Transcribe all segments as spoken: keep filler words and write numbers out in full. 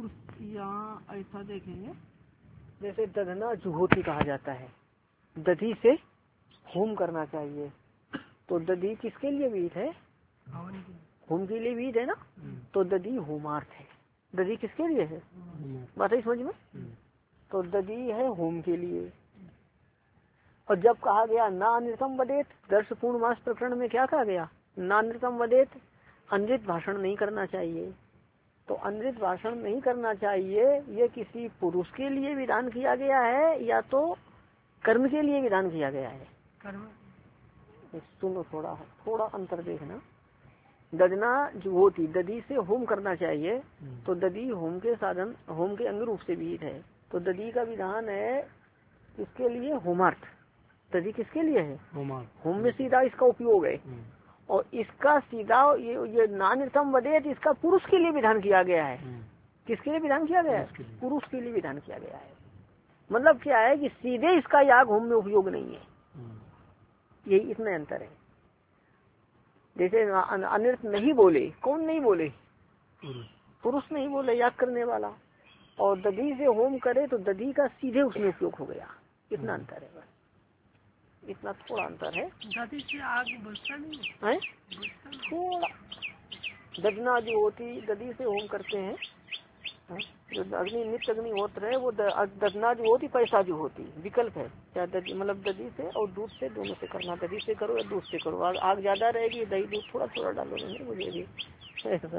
यहाँ ऐसा देखेंगे जैसे दधना जुहोती कहा जाता है, दधी से होम करना चाहिए। तो दधी किसके लिए विहित है? होम के लिए विहित है ना। तो दधी होमार्थ है। दधी किसके लिए है? बात है समझ में। तो दधी है होम के लिए। और जब कहा गया ना नृतम वदेत, दर्श पूर्णमास प्रकरण में क्या कहा गया? ना नृतम वदेत, अनृत भाषण नहीं करना चाहिए। तो अनृत भाषण नहीं करना चाहिए, ये किसी पुरुष के लिए विधान किया गया है या तो कर्म के लिए विधान किया गया है? कर्म। सुनो, थोड़ा थोड़ा अंतर देखना। ददना जो होती, दधी से होम करना चाहिए। तो दधी होम के साधन, होम के अंग रूप से विहित है। तो दधी का विधान है किसके लिए? होमार्थ। दधी किसके लिए है? होम में सीधा इसका उपयोग है। और इसका सीधा ये ये नानृतम वदेत, इसका पुरुष के लिए विधान किया गया है। किसके लिए विधान किया गया है? पुरुष के लिए विधान किया गया है। मतलब क्या है कि सीधे इसका याग होम में उपयोग नहीं है। यही इतना अंतर है। जैसे अनृत नहीं बोले, कौन नहीं बोले? पुरुष नहीं बोले, याग करने वाला। और दधी से होम करे तो दधी का सीधे उसमें उपयोग हो गया। इतना अंतर है, बस इतना थोड़ा अंतर है। दधी से आग बुझता नहीं है थोड़ा। दधना जो होती, दधी से होम करते हैं, जो अग्नि नित्य अग्निहोत्र है वो दधना जो होती, पैसा जो होती, विकल्प है क्या? दधी मतलब दधी से और दूध से, दोनों से करना। दधी से करो या दूध से करो। आग, आग ज्यादा रहेगी, दही दूध थोड़ा थोड़ा डालो, नहीं मुझे भी ऐसा।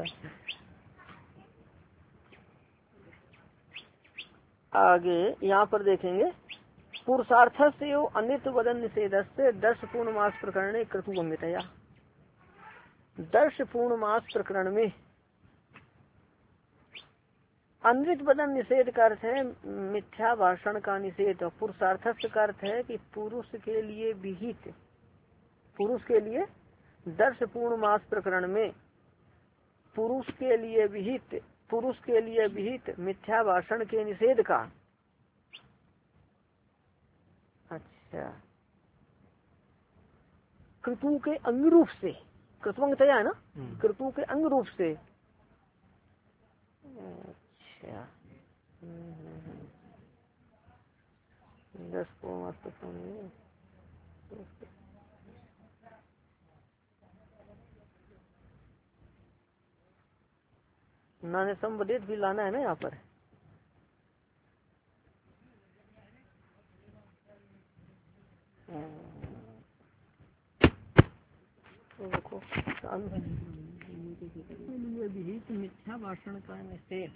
आगे यहाँ पर देखेंगे, पुरुषार्थ से अनित वदन निषेध से दर्श पूर्णमास प्रकरण क्रतुभंगितया। दर्श पूर्णमास प्रकरण में अनृत वदन निषेध का अर्थ है मिथ्या भाषण का निषेध। पुरुषार्थ का अर्थ है कि पुरुष के लिए विहित, पुरुष के लिए दर्श पूर्णमास प्रकरण में पुरुष के लिए विहित, पुरुष के लिए विहित मिथ्या भाषण के निषेध का। अच्छा, क्रतु के अंग रूप से, क्रतुवंगतया है ना, क्रतु के अंग रूप से। अच्छा, दस को महत्वपूर्ण नाने संबंधित भी लाना है ना यहाँ पर। तो देखो विहित मिथ्या भाषण का निषेध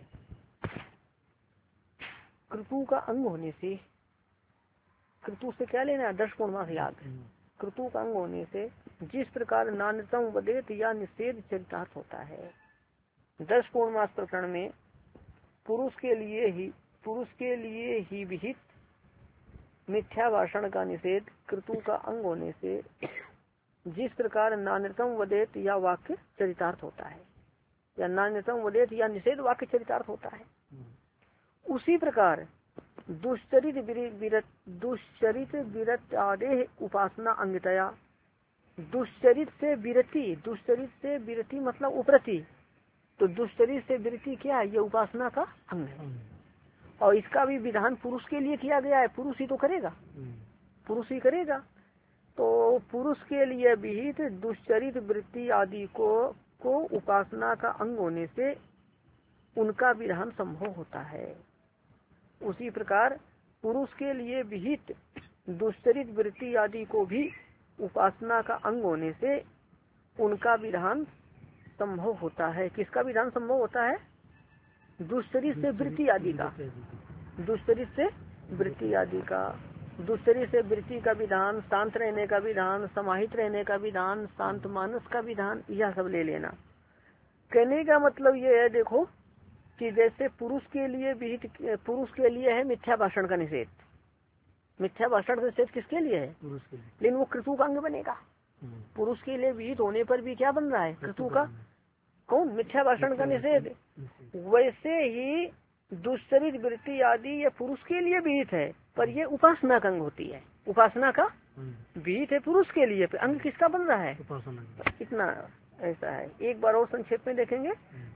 क्रतु का अंग होने से। क्रतु से क्या लेना है? दर्श पूर्णमास याग। क्रतु का अंग होने से जिस प्रकार नान्यतम वदेत या निषेध चरितार्थ होता है, दर्श पूर्णमास प्रकरण में पुरुष के लिए ही, पुरुष के लिए ही विहित मिथ्या भाषण का निषेध क्रतु का अंग होने से जिस प्रकार नान्यतम वदेत या वाक्य चरितार्थ होता है, या नान्यतम वदेत या निषेध वाक्य चरितार्थ होता है, उसी प्रकार दुश्चरित विरत दुश्चरित विरत आदे उपासना अंगतया। दुश्चरित से विरति, दुश्चरित से विरति मतलब उपरति। तो दुश्चरित से विरति क्या है? ये उपासना का अंग है। और इसका भी विधान पुरुष के लिए किया गया है। पुरुष ही तो करेगा, पुरुष ही करेगा। तो पुरुष के लिए विहित दुश्चरित वृत्ति आदि को को उपासना का अंग होने से उनका विधान संभव होता है। उसी प्रकार पुरुष के लिए विहित दुश्चरित वृत्ति आदि को भी उपासना का अंग होने से उनका विधान संभव होता है। किसका विधान संभव होता है? दुश्चरित से वृत्ति आदि का, दुश्चरित से वृत्ति आदि का। दुश्चरित से वृत्ति का विधान, शांत रहने का विधान, समाहित रहने का विधान, शांत मानस का विधान, यह सब ले लेना। कहने का मतलब ये है, देखो कि जैसे पुरुष के लिए विहित, पुरुष के लिए है मिथ्या भाषण का निषेध। मिथ्या भाषण का निषेध किसके लिए है? पुरुष के लिए। लेकिन वो क्रतु का अंग बनेगा। पुरुष के लिए विहित होने पर भी क्या बन रहा है? क्रतु का कौन? मिथ्या भाषण का निषेध। वैसे ही दुश्चरित वृत्ति आदि ये पुरुष के लिए विहित है, पर ये उपासना का अंग होती है। उपासना का विहित है पुरुष के लिए, अंग किसका बन रहा है? इतना ऐसा है। एक बार और संक्षेप में देखेंगे।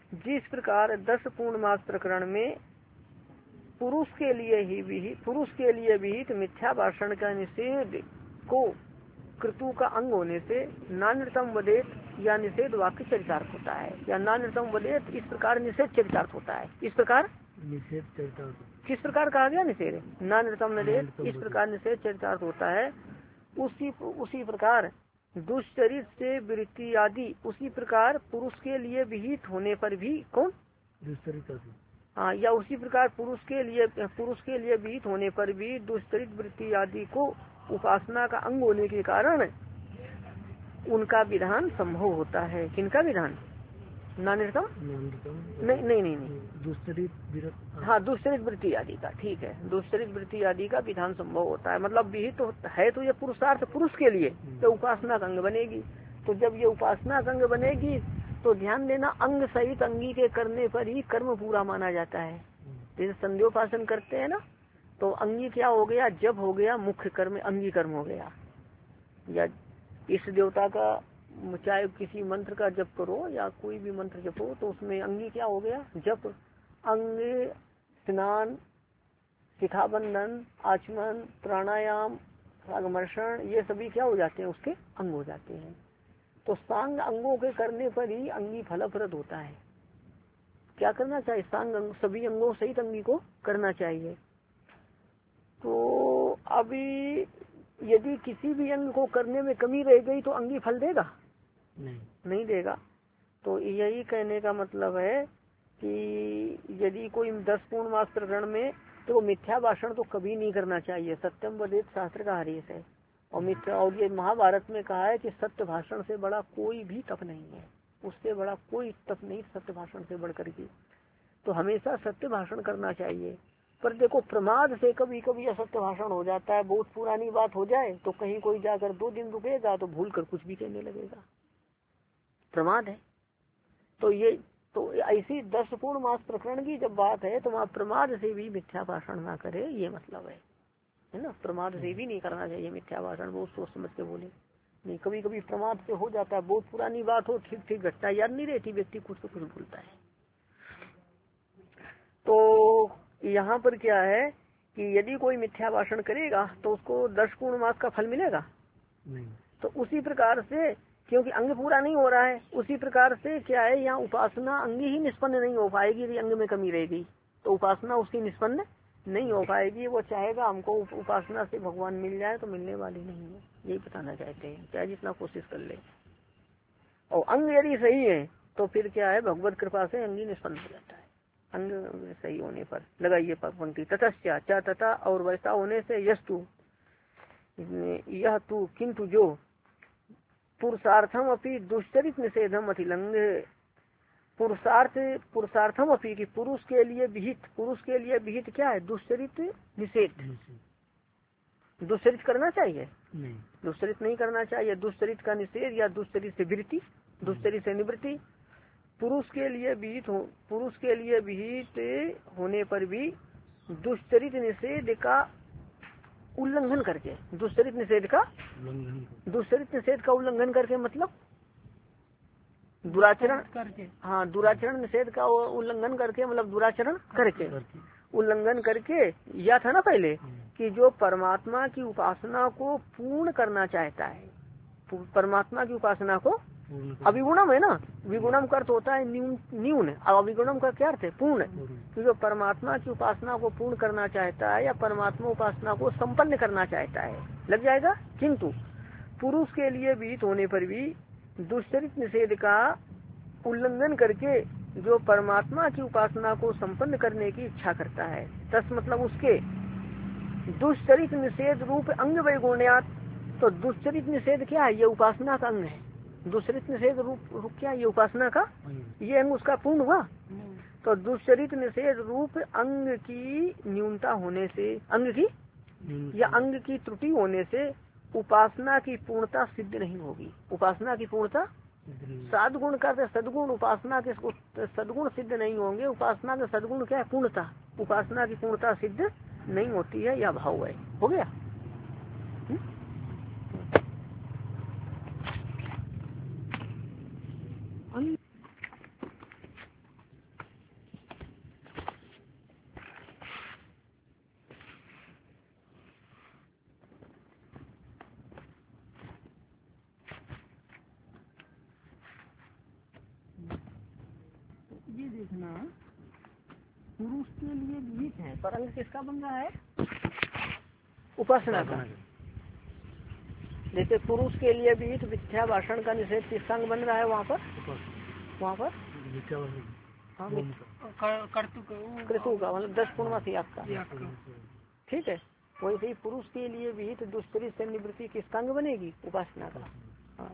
जिस प्रकार दस पूर्णमास प्रकरण में पुरुष के लिए ही भी पुरुष के लिए विहित मिथ्या भाषण का निषेध को कृतु का अंग होने से नान्यतम वदेत या निषेध वाक्य चरितार्थ होता है, या नान्यतम वदेत इस प्रकार निषेध चरितार्थ होता है। इस प्रकार निषेध चरितार्थ किस प्रकार कहा गया निषेध, नान्यतम वदेत इस प्रकार निषेध चरितार्थ होता है। उसी उसी प्रकार दुष्चरित से वृत्ति आदि उसी प्रकार पुरुष के लिए विहित होने पर भी कौन दुष्चरित आदि हाँ, या उसी प्रकार पुरुष के लिए पुरुष के लिए विहित होने पर भी दुष्चरित वृत्ति आदि को उपासना का अंग होने के कारण उनका विधान संभव होता है। किनका विधान, नान्यतम नहीं नहीं नहीं नहीं दुष्चरित हाँ दुष्चरित वृत्ति आदि का, ठीक है, दुष्चरित वृत्ति आदि का विधान संभव होता है। मतलब विहित तो है तो ये पुरुषार्थ पुरुष के लिए तो उपासना का अंग बनेगी। तो जब ये उपासना का अंग बनेगी तो ध्यान देना अंग सहित अंगी के करने पर ही कर्म पूरा माना जाता है। जैसे संध्योपासन करते हैं ना, तो अंगी क्या हो गया, जब हो गया मुख्य कर्म अंगी कर्म हो गया। या इस देवता का चाहे किसी मंत्र का जप करो या कोई भी मंत्र जपो तो उसमें अंगी क्या हो गया, जप। अंग स्नान, शिखाबंधन, आचमन, प्राणायाम, अगमर्षण ये सभी क्या हो जाते हैं, उसके अंग हो जाते हैं। तो सांग अंगों के करने पर ही अंगी फलप्रद होता है। क्या करना चाहिए, सांग अंग सभी अंगों सहित अंगी को करना चाहिए। तो अभी यदि किसी भी अंग को करने में कमी रह गई तो अंगी फल देगा नहीं नहीं देगा। तो यही कहने का मतलब है कि यदि कोई दस पूर्ण मास प्रकरण में तो मिथ्या भाषण तो कभी नहीं करना चाहिए। सत्यम वदेत शास्त्र का आदेश है। और मिथ्या और ये महाभारत में कहा है कि सत्य भाषण से बड़ा कोई भी तप नहीं है, उससे बड़ा कोई तप नहीं सत्य भाषण से बढ़कर के। तो हमेशा सत्य भाषण करना चाहिए। पर देखो प्रमाद से कभी कभी असत्य भाषण हो जाता है, बहुत पुरानी बात हो जाए तो कहीं कोई जाकर दो दिन रुकेगा तो भूल कर कुछ भी कहने लगेगा, प्रमाद है। तो ये तो ऐसी दस पूर्ण मास प्रकरण की जब बात है तो वहाँ प्रमाद से भी मिथ्या भाषण ना करे, ये मतलब है है ना। प्रमाद से भी नहीं करना चाहिए मिथ्या भाषण, बहुत सोच समझ के बोले नहीं। कभी कभी प्रमाद से हो जाता है, बहुत पुरानी बात हो, ठीक ठीक घटना याद नहीं रहती, व्यक्ति कुछ तो कुछ भूलता है। तो यहाँ पर क्या है कि यदि कोई मिथ्या भाषण करेगा तो उसको दस पूर्ण मास का फल मिलेगा नहीं। तो उसी प्रकार से क्योंकि अंग पूरा नहीं हो रहा है, उसी प्रकार से क्या है यहाँ उपासना अंग ही निष्पन्न नहीं हो पाएगी। यदि अंग में कमी रहेगी तो उपासना उसकी निष्पन्न नहीं हो पाएगी। वो चाहेगा हमको उपासना से भगवान मिल जाए तो मिलने वाली नहीं है, यही बताना चाहते हैं। चाहे जितना कोशिश कर ले और अंग यदि सही है तो फिर क्या है, भगवत कृपा से अंगी निष्पन्न हो जाता है। अंग सही होने पर लगाइए पंक्ति, ततश्चा चा तथा और वैसा होने से यस्तु यह तू किंतु जो पुरुषार्थम अपनी दुष्चरित निषेधम अतिलंग पुरुषार्थ पुरुषार्थम अपनी की पुरुष के लिए विहित पुरुष के लिए विहित क्या है, दुष्चरित निषेध। दुष्चरित करना चाहिए नहीं, दुष्चरित नहीं करना चाहिए। दुष्चरित का निषेध या दुष्चरित से वृत्ति, दुष्चरित से निवृत्ति। पुरुष के लिए विहित हो पुरुष के लिए विहित होने पर भी दुष्चरित निषेध का उल्लंघन करके दुष्चरित निषेध का दुष्चरित निषेध का उल्लंघन करके मतलब दुराचरण करके, हाँ दुराचरण निषेध का उल्लंघन करके मतलब दुराचरण करके उल्लंघन करके। यह था ना पहले कि जो परमात्मा की उपासना को पूर्ण करना चाहता है, परमात्मा की उपासना को अविगुणम है ना, विगुणम का अर्थ होता है न्यून न्यून और अविगुणम का क्या अर्थ है, पूर्ण। कि जो परमात्मा की उपासना को पूर्ण करना चाहता है या परमात्मा उपासना को संपन्न करना चाहता है लग जाएगा। किंतु पुरुष के लिए विहित होने पर भी दुष्चरित निषेध का उल्लंघन करके जो परमात्मा की उपासना को संपन्न करने की इच्छा करता है, तस मतलब उसके दुष्चरित निषेध रूप अंग वैगुण्यात। तो दुष्चरित निषेध क्या है, ये उपासना का अंग है। दुष्चरित निषेध रूप, रूप क्या है, ये उपासना का ये अंग उसका पूर्ण हुआ। तो दुष्चरित निषेध रूप अंग की न्यूनता होने से, अंग की या अंग की त्रुटि होने से उपासना की पूर्णता सिद्ध नहीं होगी। उपासना की पूर्णता सदगुण का सदगुण उपासना के सदगुण सिद्ध नहीं होंगे। उपासना का सदगुण क्या है, पूर्णता। उपासना की पूर्णता सिद्ध नहीं होती है, यह भाव है। हो गया। हुँ? ये देखना पुरुष के लिए विहित है पर अंग किसका बन रहा है? उपासना का। जैसे पुरुष के लिए विहित मिथ्या भाषण का निषेध किसका अंग बन रहा है? वहाँ पर वहाँ पर हाँ कृतु का मतलब दस पूर्णमासी आपका, ठीक है। वैसे ही पुरुष के लिए विहित दुष्करी से निवृत्ति किसका अंग बनेगी? उपासना का। हाँ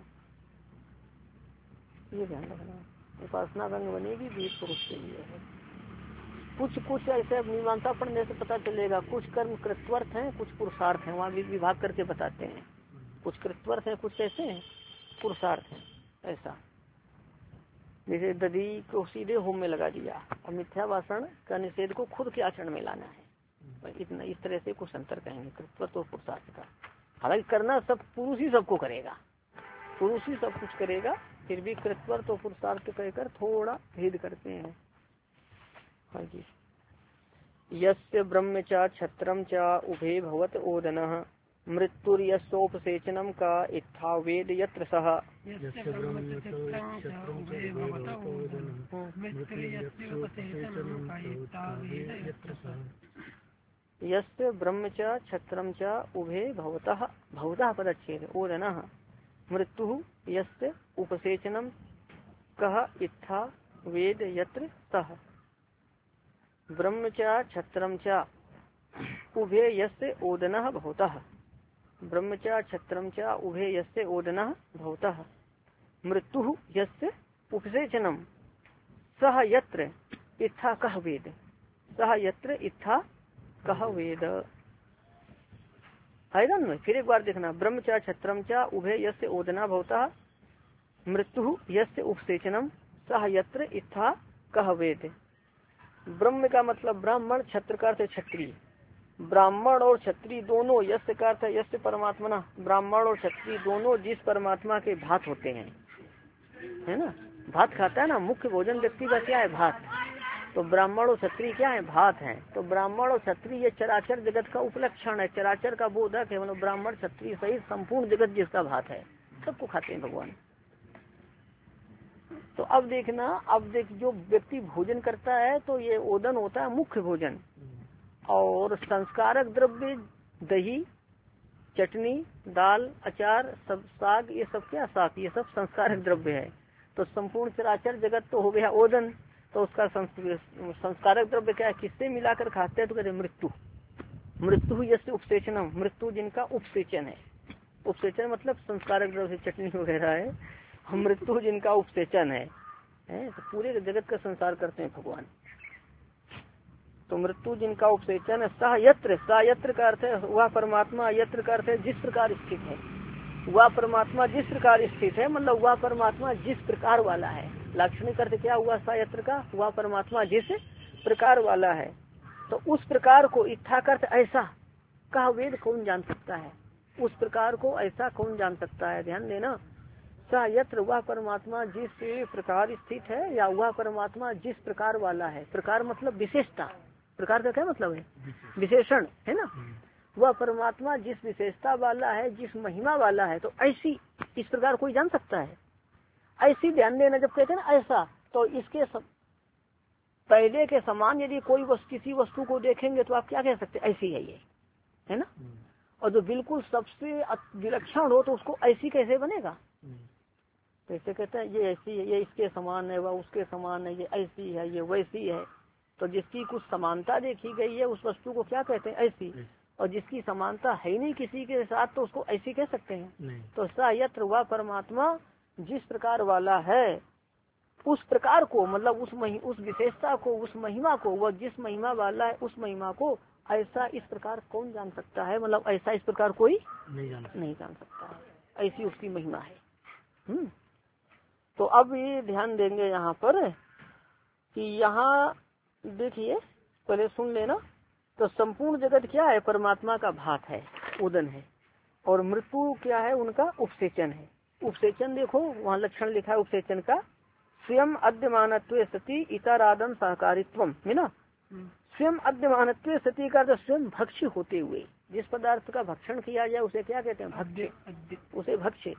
ये ध्यान रखना, उपासना का अंग बनेगी विहित पुरुष के लिए है। कुछ कुछ ऐसे मीमांसा पढ़ने से पता चलेगा, कुछ कर्म कृत्वर्थ हैं कुछ पुरुषार्थ हैं, वहाँ भी विभाग करके बताते हैं। कुछ कृत्वर्थ हैं कुछ कैसे हैं पुरुषार्थ हैं, ऐसा। जैसे दधी को सीधे होम में लगा दिया और मिथ्या भाषण का निषेध को खुद के आचरण में लाना है, इतना इस तरह से कुछ अंतर कहेंगे कृत्वर्थ और पुरुषार्थ का। हालांकि करना सब पुरुष ही सबको करेगा, पुरुष ही सब कुछ करेगा, फिर भी कृत्वर्थ और पुरुषार्थ कहकर थोड़ा भेद करते हैं। हाँ जी। यस्य ब्रह्मचा छत्रम चा उभे भवत ओदनः मृत्युर्यस्योपसेचनम का इत्था वेद यत्र सह। यस्य ब्रह्मचा छत्रम चा उभे भवतः भवतः पदच्छेद ओदनः मृत्यु यस्य उपसेचनम कह इत्था वेद यत्र सह। ब्रह्मचा छत्रम चा उभे यस्य ओदनः भवतः ब्रह्मचा छत्रम चा उभे यस्य ओदनः भवतः मृत्यु यस्य उपसेचनम सह यत्र इत्था कह वेद सह यत्र इत्था कह वेद। आएगा ना? फिर एक बार देखना, ब्रह्मचा छत्रम चा उभे यस्य ओदना भवतः मृत्यु यस्य उपसेचनम सह यत्र इत्था कह वेद। ब्रह्म का मतलब ब्राह्मण, छत्र का अर्थ क्षत्रिय। ब्राह्मण और क्षत्रिय दोनों, यस्य का अर्थ यस्य परमात्मा, ब्राह्मण और क्षत्रिय दोनों जिस परमात्मा के भात होते हैं, है ना, भात खाता है ना, मुख्य भोजन व्यक्ति का क्या है? भात। तो ब्राह्मण और क्षत्रिय क्या है? भात है। तो ब्राह्मण और क्षत्रिय ये चराचर जगत का उपलक्षण है, चराचर का बोधक है, मतलब ब्राह्मण क्षत्रिय सहित संपूर्ण जगत जिसका भात है, सबको खाते हैं भगवान। तो अब देखना, अब देख जो व्यक्ति भोजन करता है तो ये ओदन होता है मुख्य भोजन, और संस्कारक द्रव्य दही, चटनी, दाल, अचार, सब साग, ये सब क्या साग, ये सब संस्कारक द्रव्य है। तो संपूर्ण चराचर जगत तो हो गया ओदन, तो उसका संस्कारक द्रव्य क्या है? किससे मिलाकर खाते हैं? तो कहते मृत्यु। मृत्यु यस्य उपसेचनम, मृत्यु जिनका उपसेचन है। उपसेचन मतलब संस्कारक द्रव्य चटनी वगैरह है, मृत्यु जिनका उपसेचन है, है? तो पूरे जगत का संसार करते हैं भगवान। तो मृत्यु जिनका उपसेचन है, सह यत्र, सह यत्र का अर्थ है वह परमात्मा, यत्र का अर्थ है जिस प्रकार स्थित है, वह परमात्मा जिस प्रकार स्थित है, मतलब वह परमात्मा जिस प्रकार वाला है। लाक्षणिक अर्थ क्या हुआ सह यत्र का? वह परमात्मा जिस प्रकार वाला है। तो उस प्रकार को इत्था अर्थ ऐसा कहा वेद कौन जान सकता है? उस प्रकार को ऐसा कौन जान सकता है? ध्यान देना, सह यत्र वह परमात्मा जिस प्रकार स्थित है, या वह परमात्मा जिस प्रकार वाला है। प्रकार मतलब विशेषता, प्रकार का क्या मतलब है? विशेषण, है ना। वह परमात्मा जिस विशेषता वाला है, जिस महिमा वाला है, तो ऐसी इस प्रकार कोई जान सकता है? ऐसी ध्यान देना, जब कहते हैं ना ऐसा, तो इसके सब, पहले के समान यदि कोई वस्तु किसी वस्तु को देखेंगे तो आप क्या कह सकते हैं? ऐसी है ये, है ना। और जो बिल्कुल सबसे विलक्षण हो तो उसको ऐसी कैसे बनेगा? कैसे कहते हैं ये ऐसी है, ये इसके समान है, वह उसके समान है, ये ऐसी है, ये वैसी है। तो जिसकी कुछ समानता देखी गई है उस वस्तु को क्या कहते हैं? ऐसी। और जिसकी समानता है नहीं किसी के साथ तो उसको ऐसी कह सकते हैं? तो सा यत्र वह परमात्मा जिस प्रकार वाला है, उस प्रकार को मतलब उस महि, उस विशेषता को, उस महिमा को, वह जिस महिमा वाला है उस महिमा को ऐसा इस प्रकार कौन जान सकता है? मतलब ऐसा इस प्रकार कोई नहीं जान नहीं जान सकता है, ऐसी उसकी महिमा है। हम्म तो अब ये ध्यान देंगे यहाँ पर कि यहाँ देखिए, पहले सुन लेना। तो संपूर्ण जगत क्या है? परमात्मा का भात है, उदन है, और मृत्यु क्या है? उनका उपसेचन है। उपसेचन देखो वहाँ लक्षण लिखा है उपसेचन का, स्वयं अद्यमानत्व सती इतरादम सहकारित्वम, है ना। स्वयं अद्यमानत्व सती का तो स्वयं भक्ष्य होते हुए, जिस पदार्थ का भक्षण किया जाए उसे क्या कहते हैं? भक्ष्य, उसे भक्ष्य।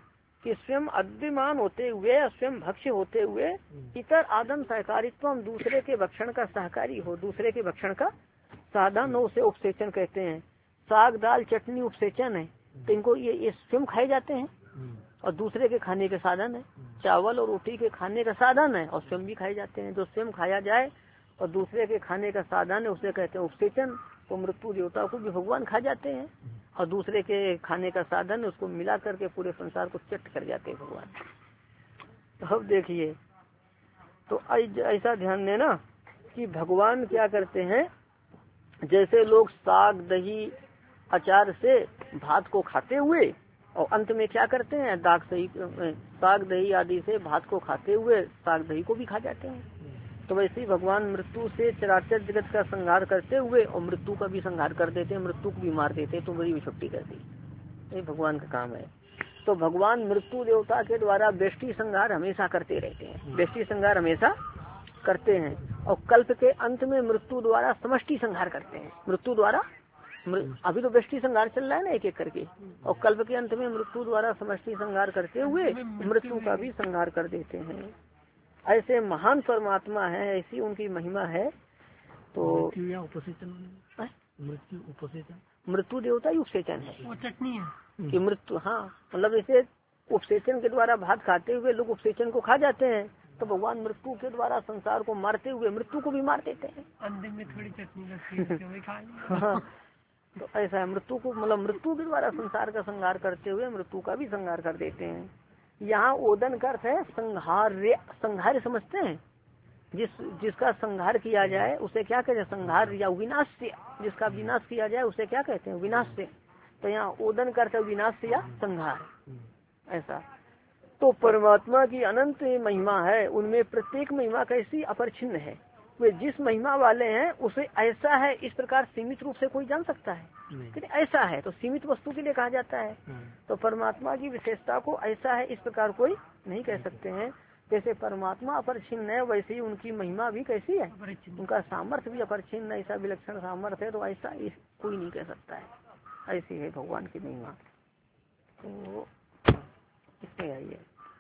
कि स्वयं अद्यमान होते हुए स्वयं भक्ष्य होते हुए इतर आदम सहकारित्व हम दूसरे के भक्षण का सहकारी हो, दूसरे के भक्षण का साधन हो, उसे उपसेचन कहते हैं। साग दाल चटनी उपसेचन है, तो इनको ये, ये स्वयं खाए जाते हैं और दूसरे के खाने के साधन है। चावल और रोटी के खाने का साधन है और स्वयं भी खाए जाते हैं। जो स्वयं खाया जाए और दूसरे के खाने का साधन है उसे कहते हैं उपसेचन। तो मृत्यु देवता को भी भगवान खा जाते हैं और दूसरे के खाने का साधन है उसको मिला करके पूरे संसार को चट कर जाते हैं भगवान। तो अब देखिए, तो ऐसा ध्यान देना कि भगवान क्या करते हैं, जैसे लोग साग दही अचार से भात को खाते हुए और अंत में क्या करते हैं, दाग सही साग दही आदि से भात को खाते हुए साग दही को भी खा जाते हैं। तो वैसे ही भगवान मृत्यु से चराचर जगत का संहार करते हुए और मृत्यु का भी संहार कर देते हैं, मृत्यु को भी मार देते हैं, तो बड़ी छुट्टी कर दी। ये भगवान का काम है। तो भगवान मृत्यु देवता के द्वारा व्यष्टि संहार हमेशा करते रहते हैं, व्यष्टि संहार हमेशा करते हैं और कल्प के अंत में मृत्यु द्वारा समष्टि संहार करते हैं। मृत्यु द्वारा अभी तो व्यष्टि संहार चल रहा है ना एक एक करके, और कल्प के अंत में मृत्यु द्वारा समष्टि संहार करते हुए मृत्यु का भी संहार कर देते हैं। ऐसे महान परमात्मा है, ऐसी उनकी महिमा है। तो उपसेचन मृत्यु उपसेचन मृत्यु देवता ही उपसेचन है, वो चटनी है कि मृत्यु, हाँ मतलब जैसे उपसेचन के द्वारा भात खाते हुए लोग उपसेचन को खा जाते हैं, तो भगवान मृत्यु के द्वारा संसार को मारते हुए मृत्यु को भी मार देते हैं। अंदर में थोड़ी चटनी लगती है हाँ, तो ऐसा है, मृत्यु को मतलब मृत्यु के द्वारा संसार का संहार करते हुए मृत्यु का भी संहार कर देते हैं। यहाँ ओदन का अर्थ है संहार्य, संहार्य समझते हैं, जिस जिसका संहार किया जाए उसे क्या कहते हैं, संहार या विनाश्य, जिसका विनाश किया जाए उसे क्या कहते हैं, विनाश्य। तो यहाँ ओदन का अर्थ है विनाश या संहार, ऐसा। तो परमात्मा की अनंत महिमा है, उनमें प्रत्येक महिमा कैसी अपरिछिन्न है। वे जिस महिमा वाले हैं उसे ऐसा है इस प्रकार सीमित रूप से कोई जान सकता है, लेकिन ऐसा है तो सीमित वस्तु के लिए कहा जाता है। तो परमात्मा की विशेषता को ऐसा है इस प्रकार कोई नहीं कह सकते हैं। जैसे परमात्मा अपरिछिन्न है वैसे ही उनकी महिमा भी कैसी है, उनका सामर्थ्य भी अपरिछिन्न, ऐसा विलक्षण सामर्थ्य है, तो ऐसा इस कोई नहीं कह सकता है। ऐसी है भगवान की महिमा। तो इसमें आइए,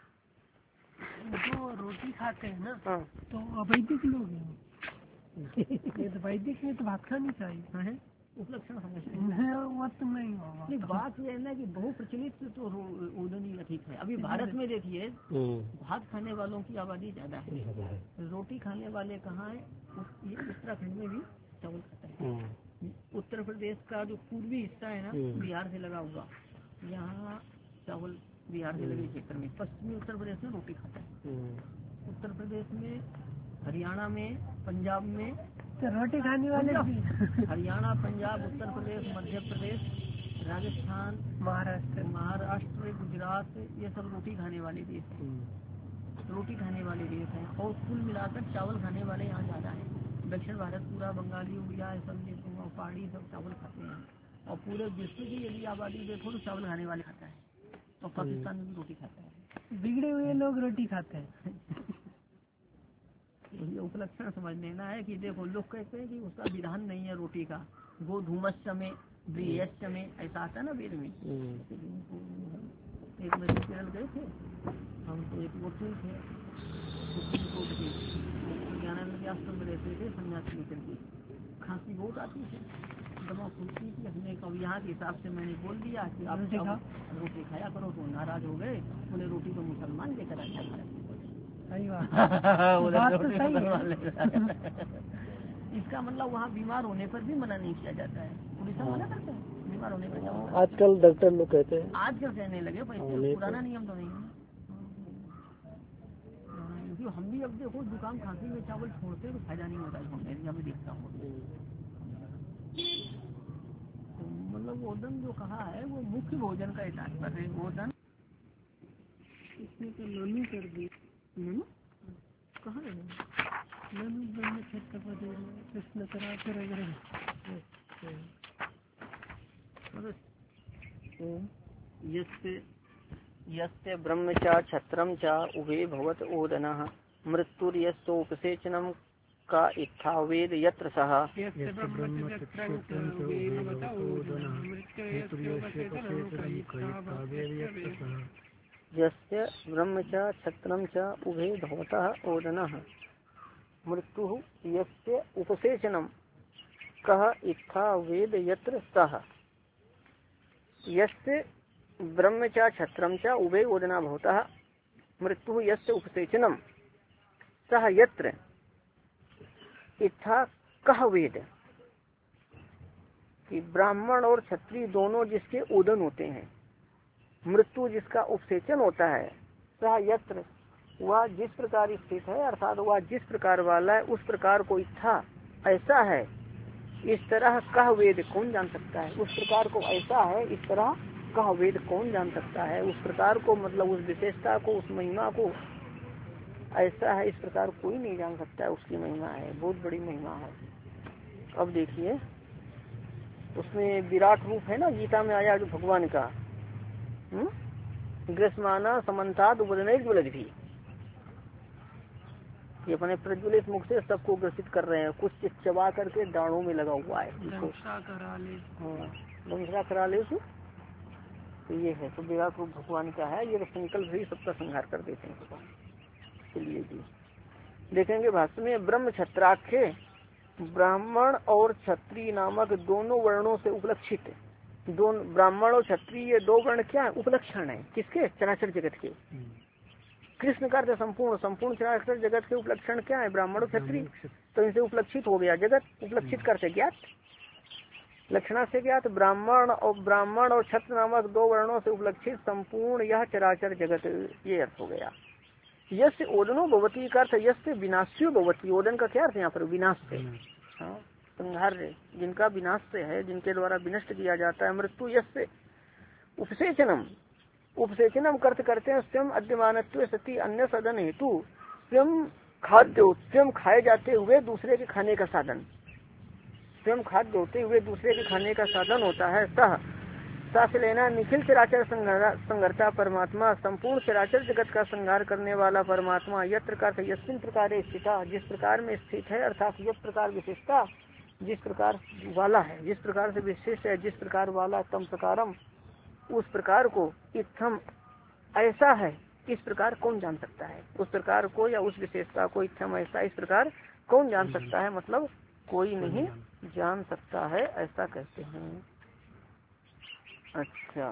जो रोटी खाते हैं ना, हाँ तो अवैदिक लोग हैं, ये तो वैदिक में तो भात खानी चाहिए, उपलक्षण समझते हैं, वो तो नहीं होगा। नहीं, बात यह है ना कि बहु प्रचलित तो ओदन ही अधिक है। अभी भारत में देखिए भात खाने वालों की आबादी ज्यादा है, रोटी खाने वाले कहाँ है, ये उत्तराखंड में भी चावल खाता है। उत्तर प्रदेश का जो पूर्वी हिस्सा है ना, बिहार से लगा हुआ, यहाँ चावल बिहार के लगे क्षेत्र में, पश्चिमी उत्तर प्रदेश में रोटी खाता है। उत्तर प्रदेश में, हरियाणा में, पंजाब में तो रोटी खाने वाले हरियाणा, पंजाब, उत्तर प्रदेश, मध्य प्रदेश, राजस्थान, महाराष्ट्र महाराष्ट्र गुजरात, ये सब रोटी खाने वाले देश हैं, रोटी खाने वाले देश हैं। और कुल मिलाकर चावल खाने वाले यहाँ ज्यादा है। दक्षिण भारत पूरा, बंगाली, उड़िया, सब पहाड़ी सब चावल खाते हैं। और पूरे विश्व की यदि आबादी देखो तो चावल खाने वाले खाता है। और पाकिस्तान में भी रोटी खाता है, बिगड़े हुए लोग रोटी खाते हैं। ये उपलक्षण समझ लेना है कि देखो लोग कहते हैं कि उसका विधान नहीं है रोटी का, गोधूमस्य में ब्रियस्य में ऐसा आता है ना वेद में। एक मेरे केरल गए थे हम, तो एक वकील थे, ज्ञानानंद आश्रम में रहते थे, सन्यासी लेकर के, खांसी बहुत आती थी, दमा खुलती थी। हमने कब यहाँ के हिसाब से मैंने बोल दिया कि आप रोटी खाया करो, तो नाराज हो गए, उन्हें रोटी को मुसलमान लेकर आया भारत में। इसका मतलब वहाँ बीमार होने पर भी मना नहीं किया जाता है, उड़ीसा मना करते हैं बीमार होने पर। आजकल डॉक्टर लोग कहते हैं, आजकल कहने लगे, पुराना नियम तो नहीं है। क्योंकि हम भी अब देखो जुकाम खांसी में चावल छोड़ते तो फायदा नहीं होता है, हमें देखता हूँ। तो मतलब ओदन जो कहा है वो मुख्य भोजन का तात्पर्य है। ओदन इसमें तो नमी कर दी, कहाँ है यस्य ब्रह्म च छत्रम च उभे भवत ओदनः मृत्युर्यस्योपसेचनम का इत्था वेद यत्र सः। यस्य ब्रह्म च क्षत्रम च उभे भवतः ओदनः मृत्यु यस्य उपसेचनम कह इत्था वेद यत्र सह यस्य ब्रह्म च क्षत्रम च उभे ओदना भवतः मृत्यु यस्य उपसेचनम सह यत्र इत्था कह वेद कि ब्राह्मण और क्षत्रिय दोनों जिसके ओदन होते हैं, मृत्यु जिसका उपसेचन होता है, सह यत्र वह जिस प्रकार स्थित है, अर्थात वह जिस प्रकार वाला है उस प्रकार को इत्था ऐसा है, इस तरह कह वेद कौन जान सकता है। उस प्रकार को ऐसा है, इस तरह कह वेद कौन जान सकता है। उस प्रकार को मतलब उस विशेषता को, उस महिमा को ऐसा है, इस प्रकार कोई नहीं जान सकता है। उसकी महिमा है, बहुत बड़ी महिमा है। अब देखिए उसमें विराट रूप है ना, गीता में आया जो भगवान का ग्रसमाना समन्ताद उपदनैर ज्वलत भी, ये अपने प्रज्वलित मुख से सबको ग्रसित कर रहे हैं। कुछ चबा करके दाढ़ों में लगा हुआ है, दंशा करा ले। हाँ दंशा करा ले तो ये है, तो विराट रूप भगवान का है। ये तो संकल्प ही सबका संहार कर देते हैं भगवान। चलिए जी देखेंगे भाष्य में, ब्रह्म क्षत्राख्य ब्राह्मण और क्षत्रिय नामक दोनों वर्णों से उपलक्षित, दोनों ब्राह्मण और क्षत्रिय ये दो वर्ण क्या है, उपलक्षण है किसके, चराचर जगत के। कृष्ण का अर्थ संपूर्ण, संपूर्ण चराचर जगत के उपलक्षण क्या है, ब्राह्मण और क्षत्रिय। तो इनसे उपलक्षित हो गया जगत, उपलक्षित करते ज्ञात, लक्षणा से ज्ञात ब्राह्मण और ब्राह्मण और क्षत्र नामक दो वर्णों से उपलक्षित संपूर्ण यह चराचर जगत, ये अर्थ हो गया। यस्य ओदनो भवती का अर्थ यस्य विनाश्यो भवती, ओदन का क्या अर्थ यहाँ पर, विनाश से, हाँ संहार, जिनका विनाश से है, जिनके द्वारा विनष्ट किया जाता है। मृत्यु यस्य उपसेचनम, उपसेचनम कर्त करते हैं स्वयं अद्यमानत्व सती अन्य सदन हेतु, स्वयं खाद्य स्वयं खाए जाते हुए दूसरे के खाने का साधन, स्वयं खाद्य होते हुए दूसरे के खाने का साधन होता है। सह सास लेना निखिल चराचर संघर्ता परमात्मा, संपूर्ण चराचर जगत का संहार करने वाला परमात्मा। यत्र का यस्मिन प्रकार स्थिता, जिस प्रकार में स्थित है, अर्थात यह प्रकार विशेषता जिस प्रकार वाला है, जिस प्रकार से विशिष्ट है, जिस प्रकार वाला, तम प्रकारम उस प्रकार को, इत्थम ऐसा है, इस प्रकार कौन जान सकता है। उस प्रकार को या उस विशेषता को, इत्थम ऐसा, इस प्रकार कौन जान सकता है, मतलब कोई नहीं जान सकता है, ऐसा कहते हैं। अच्छा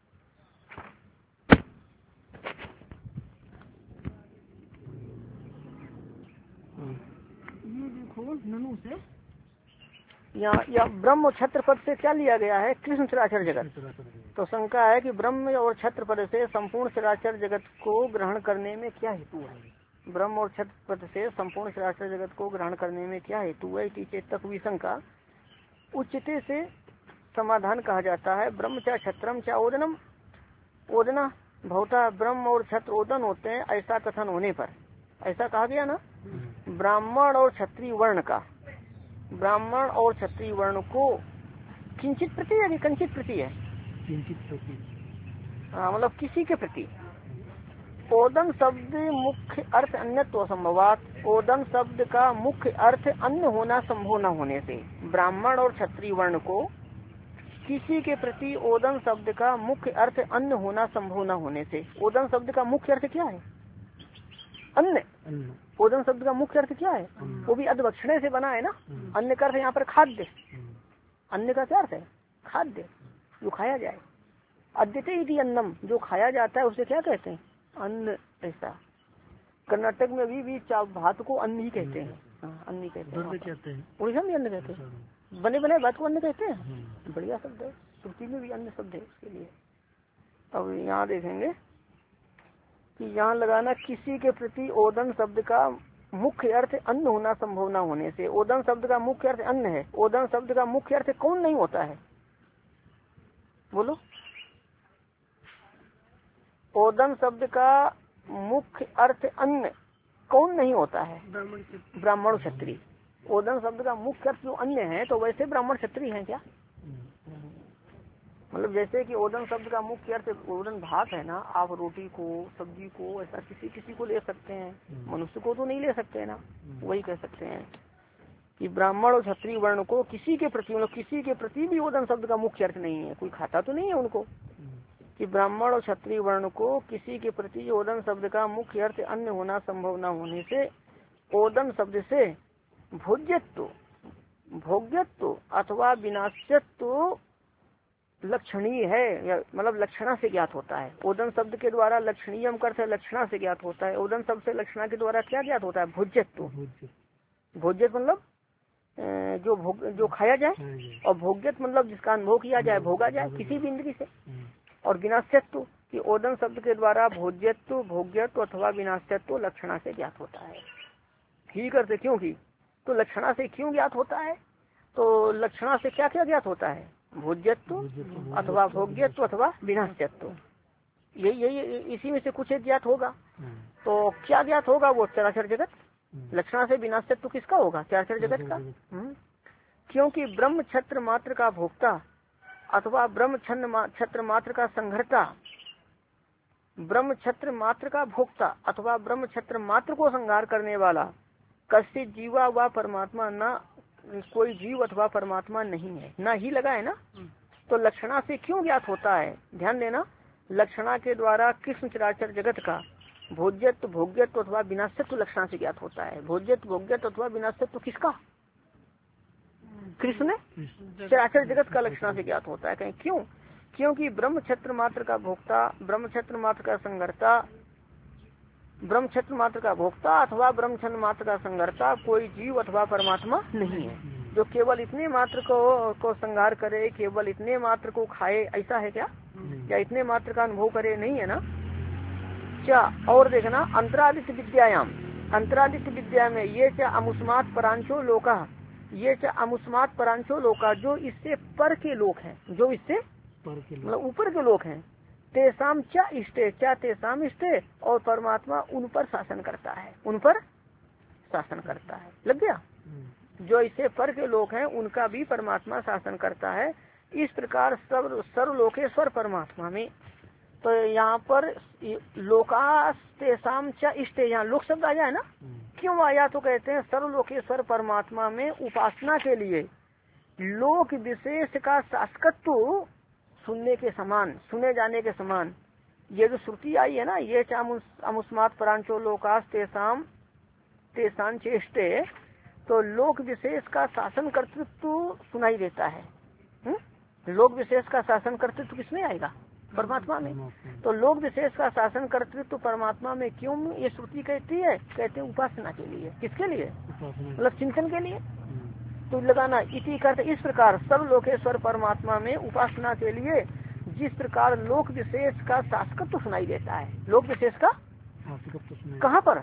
ये देखो ननु से यहाँ या ब्रह्म क्षत्र पद से क्या लिया गया है, कृष्ण चराचर जगत। तो शंका है कि ब्रह्म और क्षत्र पद से संपूर्ण चराचर जगत को ग्रहण करने में क्या हेतु है। ब्रह्म और क्षत्र पद से संपूर्ण चराचर जगत को ग्रहण करने में क्या हेतु है, चेतक विशंका उच्चते से समाधान कहा जाता है। ब्रह्म चा क्षत्रम चा ओदनम, ओदना भवता ब्रह्म और क्षत्र ओदन होते हैं, ऐसा कथन होने पर, ऐसा कहा गया ना, ब्राह्मण और क्षत्रिय वर्ण का, ब्राह्मण और क्षत्रिय वर्ण को किंचित प्रति है कि कंचित प्रति है, किंचित प्रति, हाँ मतलब किसी के प्रति। ओदन शब्द मुख्य अर्थ अन्यत्व संभवात, ओदन शब्द का मुख्य अर्थ अन्य होना संभव न होने से, ब्राह्मण और क्षत्रिय वर्ण को किसी के प्रति ओदन शब्द का मुख्य अर्थ अन्य होना संभव न होने से। ओदन शब्द का मुख्य अर्थ क्या है, अन्य। ओदन शब्द का मुख्य अर्थ क्या है, वो भी अधवक्षणे से बना है ना। अन्य का अर्थ यहाँ पर खाद्य, अन्य का क्या अर्थ है, खाद्य, जो खाया जाए। अद्यते यदि अन्नम, जो खाया जाता है उसे क्या कहते हैं, अन्न। ऐसा कर्नाटक में भी, भी भात को अन्न ही कहते हैं, हाँ अन्न कहते हैं, उड़ीसा में अन्न कहते हैं, बने बने बात को अन्न कहते हैं। बढ़िया शब्द है, श्रुति में भी अन्य शब्द है उसके लिए। अब यहाँ देखेंगे कि यहाँ लगाना किसी के प्रति ओदन शब्द का मुख्य अर्थ अन्न होना संभव न होने से। ओदन शब्द का मुख्य अर्थ अन्न है, ओदन शब्द का मुख्य अर्थ कौन नहीं होता है, बोलो। ओदन शब्द का मुख्य अर्थ अन्न कौन नहीं होता है, ब्राह्मण क्षत्रिय। ओदन शब्द का मुख्य अर्थ जो अन्य है, तो वैसे ब्राह्मण क्षत्रिय हैं क्या, मतलब जैसे कि ओदन शब्द का मुख्य अर्थ ओदन भात है ना, आप रोटी को, सब्जी को, ऐसा किसी किसी को ले सकते हैं, मनुष्य को तो नहीं ले सकते ना। वही कह सकते हैं कि ब्राह्मण और क्षत्रिय वर्ण को किसी के प्रति, मतलब किसी के प्रति भी ओदन शब्द का मुख्य अर्थ नहीं है, कोई खाता तो नहीं है उनको, कि ब्राह्मण और क्षत्रिय वर्ण को किसी के प्रति ओदन शब्द का मुख्य अर्थ अन्य होना संभव न होने से ओदन शब्द से भोज्यत्व भोग्यत्व अथवा विनाश्यत्व लक्षणीय है, या मतलब लक्षणा से ज्ञात होता है। ओदन शब्द के द्वारा लक्षणीय हम करते हैं, लक्षणा से ज्ञात होता है। ओदन शब्द से लक्षणा के द्वारा क्या ज्ञात होता है? भोज्यत्व। भोज्यत मतलब जो भोग जो खाया जाए, और भोग्यत मतलब जिसका अनुभव किया जाए, भोगा जाए किसी भी इंद्रिय से। और विनाश्यत्व कि ओदन शब्द के द्वारा भोज्यत्व भोग्यत्व अथवा विनाश्यत्व लक्षणा से ज्ञात होता है। ही करते क्योंकि तो लक्षणा से क्यों ज्ञात होता है? तो लक्षणा से क्या क्या ज्ञात होता है? भोज्यत्व अथवा भोग्यत्व अथवा विनाश्यत्व, यही यही इसी में से कुछ एक ज्ञात होगा। तो क्या ज्ञात होगा? वो चराचर जगत। लक्षणा से विनाश्यत्व किसका होगा? चराचर जगत का। क्योंकि ब्रह्म छत्र मात्र का भोक्ता अथवा ब्रह्म छत्र मात्र का संघर्ता, ब्रह्म छत्र मात्र का भोक्ता अथवा ब्रह्म छत्र मात्र को संहार करने वाला कश्चित जीवा व परमात्मा, न कोई जीव अथवा परमात्मा नहीं है। ना ही लगा है ना, तो लक्षणा से क्यों ज्ञात होता है? ध्यान देना, लक्षणा के द्वारा कृष्ण चराचर जगत का भोज्यत्व भोग्यत्व अथवा विनाश्यत्व लक्षणा से ज्ञात होता है। भोज्यत्व भोग्यत्व अथवा विनाश्यत्व किसका? कृष्ण चराचर जगत का लक्षणा से ज्ञात होता है। कहीं क्यों? क्योंकि ब्रह्म छत्र मात्र का भोक्ता, ब्रह्म छत्र मात्र का संघर्ता, ब्रह्म छत्र मात्र का भोक्ता अथवा ब्रह्म छत्र मात्र का संघर्ता कोई जीव अथवा परमात्मा नहीं है, जो केवल इतने मात्र को को संहार करे, केवल इतने मात्र को खाए, ऐसा है क्या? या इतने मात्र का अनुभव करे? नहीं है ना। क्या और देखना, अंतरादित्य विद्यायाम, अंतरादित्य विद्या में ये च अमुस्मात परांचो लोका, ये च अमुस्मात परांचो लोका, जो इससे पर के लोक हैं, जो इससे मतलब ऊपर के लोक हैं। तेसाम चा इष्टे, क्या तेसाम इष्टे, और परमात्मा उन पर शासन करता है, उन पर शासन करता है। लग गया? जो इससे पर के लोग हैं उनका भी परमात्मा शासन करता है। इस प्रकार सर्व सर्वलोकेश्वर परमात्मा में, तो यहाँ पर लोकास तेसाम चा इष्टे, यहाँ लोक शब्द आया है ना। क्यों आया? तो कहते हैं सर्वलोकेश्वर परमात्मा में उपासना के लिए लोक विशेष का शासकत्व सुनने के समान, सुने जाने के समान, ये जो श्रुति आई है ना, ये अमुस्मात परांचो लोकास तेसाम तेसान चेष्टे, तो लोक विशेष का शासन कर्तृत्व सुनाई देता है। हुँ? लोक विशेष का शासन कर्तृत्व किसमें आएगा? परमात्मा में। तो लोक विशेष का शासन कर्तृत्व परमात्मा में क्यों ये श्रुति कहती है? कहते हैं उपासना के लिए। किसके लिए? मतलब चिंतन के लिए। तो लगाना इति करते, इस प्रकार सर्वलोकेश्वर परमात्मा में उपासना के लिए जिस प्रकार लोक विशेष का शासकत्व सुनाई देता है। लोक विशेष का कहाँ पर?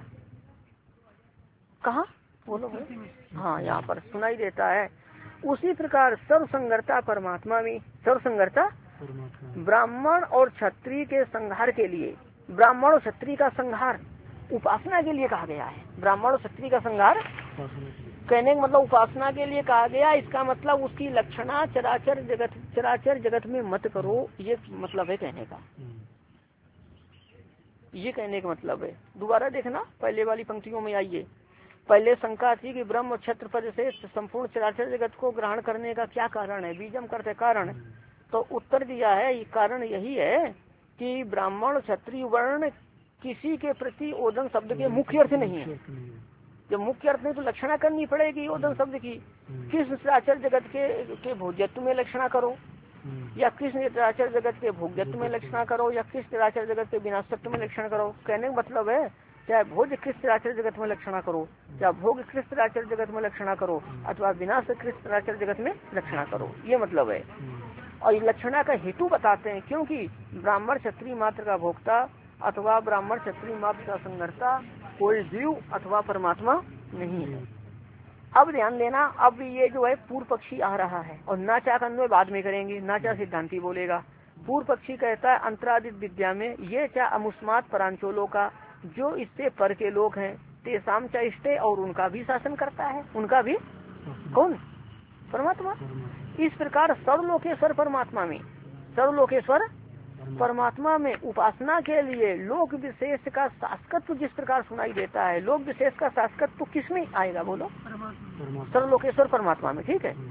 कहाँ बोलो? हाँ, यहाँ पर सुनाई देता है। उसी प्रकार सर्वसंगरता परमात्मा में, सर्वसंगरता ब्राह्मण और क्षत्रिय के संहार के लिए, ब्राह्मण और क्षत्रिय का संहार उपासना के लिए कहा गया है। ब्राह्मण और क्षत्रिय का संहार कहने का मतलब उपासना के लिए कहा गया। इसका मतलब उसकी लक्षणा चराचर जगत चराचर जगत में मत करो, ये मतलब है कहने का। ये कहने का मतलब है। दोबारा देखना, पहले वाली पंक्तियों में आइए। पहले शंका थी कि ब्रह्म क्षत्र पद से संपूर्ण चराचर जगत को ग्रहण करने का क्या कारण है? बीजम करते कारण। तो उत्तर दिया है, कारण यही है कि ब्राह्मण क्षत्रिय वर्ण किसी के प्रति ओदन शब्द के मुख्य अर्थ नहीं है। जब मुख्य अर्थ नहीं तो लक्षणा करनी पड़ेगी ओदन शब्द की। कृष्ण चराचर जगत के के भोज्यत्व में लक्षणा करो, या कृष्ण चराचर जगत के भोग्यत्व में लक्षणा करो, या कृष्ण चराचर जगत के विनाशत्व में लक्षणा करो। कहने का मतलब है चाहे भोज कृष्ण चराचर जगत में लक्षणा करो, या भोग कृष्ण चराचर जगत में लक्षणा करो, अथवा विनाश कृष्ण चराचर जगत में लक्षणा करो, ये मतलब है। और लक्षणा का हेतु बताते हैं, क्योंकि ब्राह्मण क्षत्रिय मात्र का भोक्ता अथवा ब्राह्मण क्षत्रिय मात्र का संगर्ता कोई जीव अथवा परमात्मा नहीं है। अब ध्यान देना, अब ये जो है पूर्व पक्षी आ रहा है, और नाचा का अन्वय बाद में करेंगे। नाचा सिद्धांति बोलेगा। पूर्व पक्षी कहता है अंतरादित विद्या में ये क्या अमुस्मात परांचोलों का, जो इससे पर के लोग हैं, तेसाम चा इष्टे, और उनका भी शासन करता है। उनका भी कौन? परमात्मा। इस प्रकार सर्वलोकेश्वर परमात्मा में, सर्वलोकेश्वर परमात्मा में उपासना के लिए लोक विशेष का शासकत्व जिस प्रकार सुनाई देता है, लोक विशेष का शासकत्व किसमें आएगा? बोलो। सर्वलोकेश्वर परमात्मा में। ठीक है,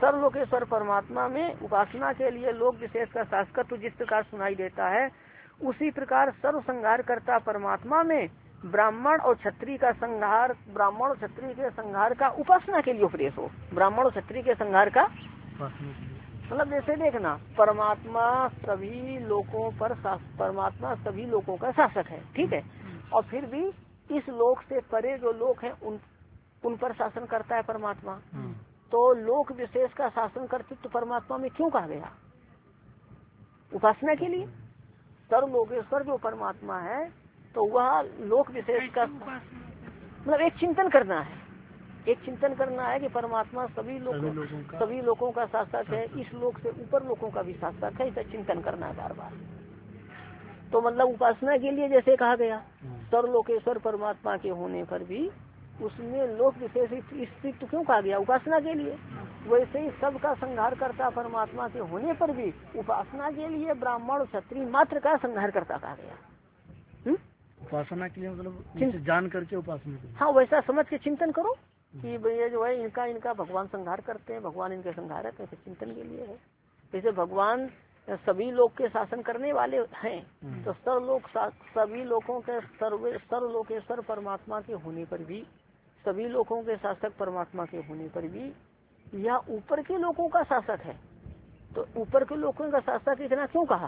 सर्वलोकेश्वर परमात्मा में उपासना के लिए लोक विशेष का शासकत्व जिस प्रकार सुनाई देता है, उसी प्रकार सर्व संहार करता परमात्मा में ब्राह्मण और क्षत्रिय का संहार, ब्राह्मण और क्षत्रिय के संहार का उपासना के लिए उपदेश हो। ब्राह्मण और क्षत्रिय के संहार का मतलब जैसे देखना, परमात्मा सभी लोगों पर परमात्मा सभी लोगों का शासक है, ठीक है, और फिर भी इस लोक से परे जो लोक है उन उन पर शासन करता है परमात्मा। तो लोक विशेष का शासन कर्तृत्व परमात्मा में क्यों कहा गया? उपासना के लिए। सर्वलोकेश्वर जो परमात्मा है तो वह लोक विशेष का मतलब एक चिंतन करना है, एक चिंतन करना है कि परमात्मा सभी लोगों सभी लोगों का शासक है, इस लोक से ऊपर लोगों का भी शासक है, इसे चिंतन करना है बार बार। तो मतलब उपासना के लिए जैसे कहा गया, सर्वलोकेश्वर परमात्मा के होने पर भी उसमें लोक विशेष स्थित क्यों कहा गया? उपासना के लिए। वैसे ही सबका संहार करता परमात्मा के होने पर भी उपासना के लिए ब्राह्मण क्षत्रिय मात्र का संहार करता कहा गया। हुँ? उपासना के लिए मतलब जान करके उपासना के लिए। हाँ, वैसा समझ के चिंतन करो कि ये जो है इनका इनका भगवान संहार करते हैं, भगवान इनके संहारक है, चिंतन के लिए है। जैसे भगवान सभी लोग के शासन करने वाले हैं, तो सर्वलोक सभी लोगों के सर्व सर्वलोकेश्वर परमात्मा के होने पर भी, सभी लोगों के शासक परमात्मा के होने पर भी यह ऊपर के लोगों का शासक है। तो ऊपर के लोगों का शासक इतना क्यों कहा?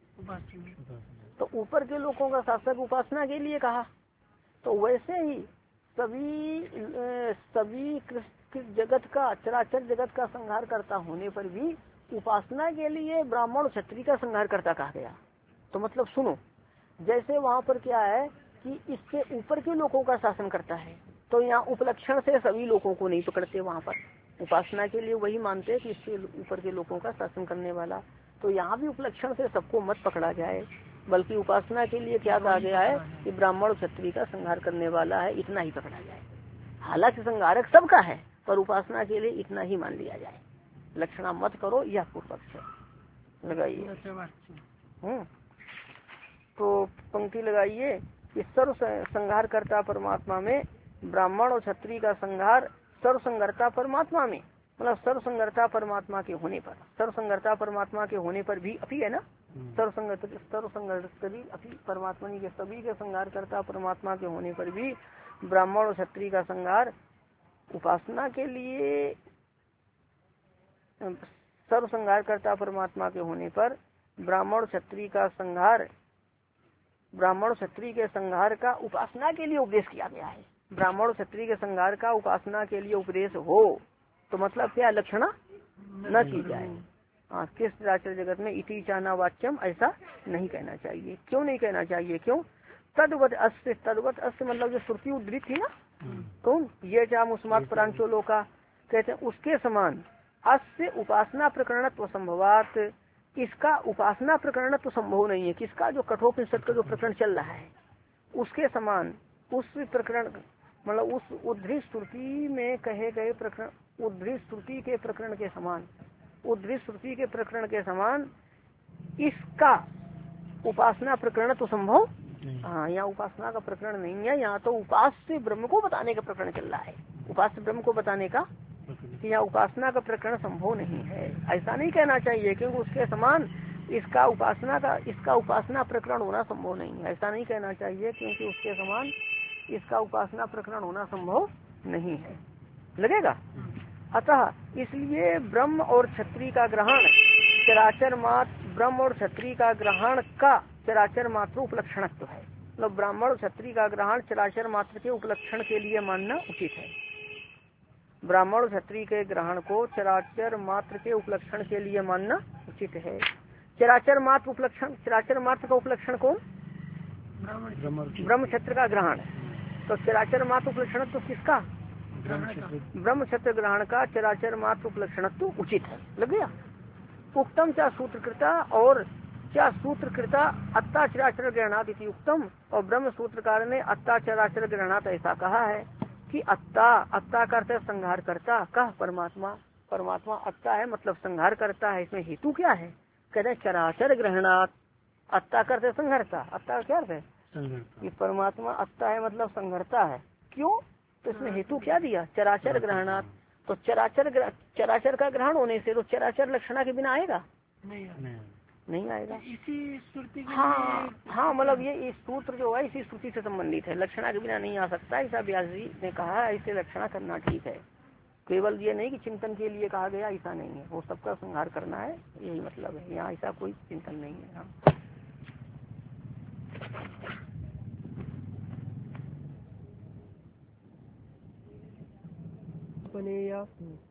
तो ऊपर के लोगों का शासक उपासना के लिए कहा। तो वैसे ही सभी सभी जगत का, चराचर जगत का संहार करता होने पर भी उपासना के लिए ब्राह्मण क्षत्रिय का संहार करता कहा गया। तो मतलब सुनो, जैसे वहाँ पर क्या है कि इससे ऊपर के लोगों का शासन करता है, तो यहाँ उपलक्षण से सभी लोगों को नहीं पकड़ते, वहाँ पर उपासना के लिए वही मानते हैं कि इससे ऊपर के लोगों का शासन करने वाला। तो यहाँ भी उपलक्षण से सबको मत पकड़ा जाए, बल्कि उपासना के लिए क्या कहा गया है कि ब्राह्मण क्षत्रिय का संहार करने वाला है, इतना ही पकड़ा जाए। हालांकि संहारक सबका है, पर उपासना के लिए इतना ही मान लिया जाए। लक्षणा मत करो, यह पूर्व पक्ष है। लगाइए हम्म तो पंक्ति लगाइए कि सर्व संहार करता परमात्मा में ब्राह्मण और क्षत्रिय का संहार सर्व संगरता परमात्मा में, मतलब सर्व संगरता परमात्मा के होने पर, सर्व संगरता परमात्मा के होने पर भी अपी है ना, सर्व संगत सर्व संगरी अपी परमात्मा के सभी के संहार करता परमात्मा के होने पर भी ब्राह्मण और क्षत्रिय का संहार उपासना के लिए, सर्व संहार करता परमात्मा के होने पर ब्राह्मण क्षत्रिय का संहार, ब्राह्मण क्षत्रिय के संहार का उपासना के लिए उपदेश किया गया है। ब्राह्मण क्षत्रिय के संहार का उपासना के लिए उपदेश हो तो मतलब क्या? लक्षणा न की जाए। हाँ, किस चराचर जगत में इति चाना वाच्यम, ऐसा नहीं कहना चाहिए। क्यों नहीं कहना चाहिए? क्यों? तद्वत अस्य, तद्वत अस्य मतलब जो श्रुति उद्धृत थी ना, कौन? ये चाम उस्मात प्रांचो लोका, कहते हैं उसके समान अस्य उपासना प्रकरणत्व संभवात, इसका उपासना प्रकरणत्व संभव नहीं है। किसका? जो कठोपनिषद का जो प्रकरण चल रहा है उसके समान, उस प्रकरण मतलब उस उद्धृत श्रुति में कहे गए प्रकरण, उद्धृत श्रुति के प्रकरण के समान, उद्धृत श्रुति के प्रकरण के समान इसका उपासना प्रकरण तो संभव, हाँ, यहाँ उपासना का प्रकरण नहीं है, यहाँ तो उपास्य ब्रह्म को बताने का प्रकरण चल रहा है। उपास्य ब्रह्म को बताने का, कि यहाँ उपासना का प्रकरण संभव नहीं है, ऐसा नहीं कहना चाहिए, क्योंकि उसके समान इसका उपासना का इसका उपासना प्रकरण होना संभव नहीं है, ऐसा नहीं कहना चाहिए, क्योंकि उसके समान इसका उपासना प्रकरण होना संभव नहीं है। लगेगा? अतः इसलिए ब्रह्म और क्षत्रिय का ग्रहण चराचर मात्र, ब्रह्म और क्षत्रिय का ग्रहण का चराचर मात्र उपलक्षणत्व है। मतलब ब्राह्मण और क्षत्रिय का ग्रहण चराचर मात्र के उपलक्षण के लिए मानना उचित है। ब्राह्मण और क्षत्रिय के ग्रहण को चराचर मात्र के उपलक्षण के लिए मानना उचित है। चराचर मात्र उपलक्षण, चराचर मात्र का उपलक्षण कौन? ब्रह्म क्षत्र का ग्रहण। तो चराचर मात्र उपलक्षण तो किसका? ब्रह्म क्षत्र ग्रहण का चराचर मात्र उपलक्षण तो उचित है। लग गया? उक्तम क्या सूत्रकृता, और क्या सूत्रकृता अत्ता चराचर ग्रहणात इति उक्तम, और ब्रह्म सूत्रकार ने अत्ता चराचर ग्रहणात ऐसा कहा है कि अत्ता, अत्ता करते संहार करता, कह परमात्मा, परमात्मा अत्ता है मतलब संहार करता है। इसमें हेतु क्या है? कहते हैं चराचर ग्रहणात, अत्ता करते संहरता, अत्ता क्या अर्थ है? कि परमात्मा अत्ता है मतलब संहरता है। क्यों? तो इसमें हेतु क्या दिया? चराचर ग्रहणात, तो चराचर ग्र- चराचर का ग्रहण होने से तो चराचर लक्षणा के बिना आएगा नहीं नहीं आएगा। इसी श्रुति के हाँ लिए- हाँ, मतलब ये इस सूत्र जो है इसी श्रुति से संबंधित है, लक्षणा के बिना नहीं आ सकता, ऐसा व्यास जी ने कहा। ऐसे लक्षणा करना ठीक है, केवल ये नहीं कि चिंतन के लिए कहा गया, ऐसा नहीं है, वो सबका संहार करना है, यही मतलब है। यहाँ ऐसा कोई चिंतन नहीं है। हाँ बने या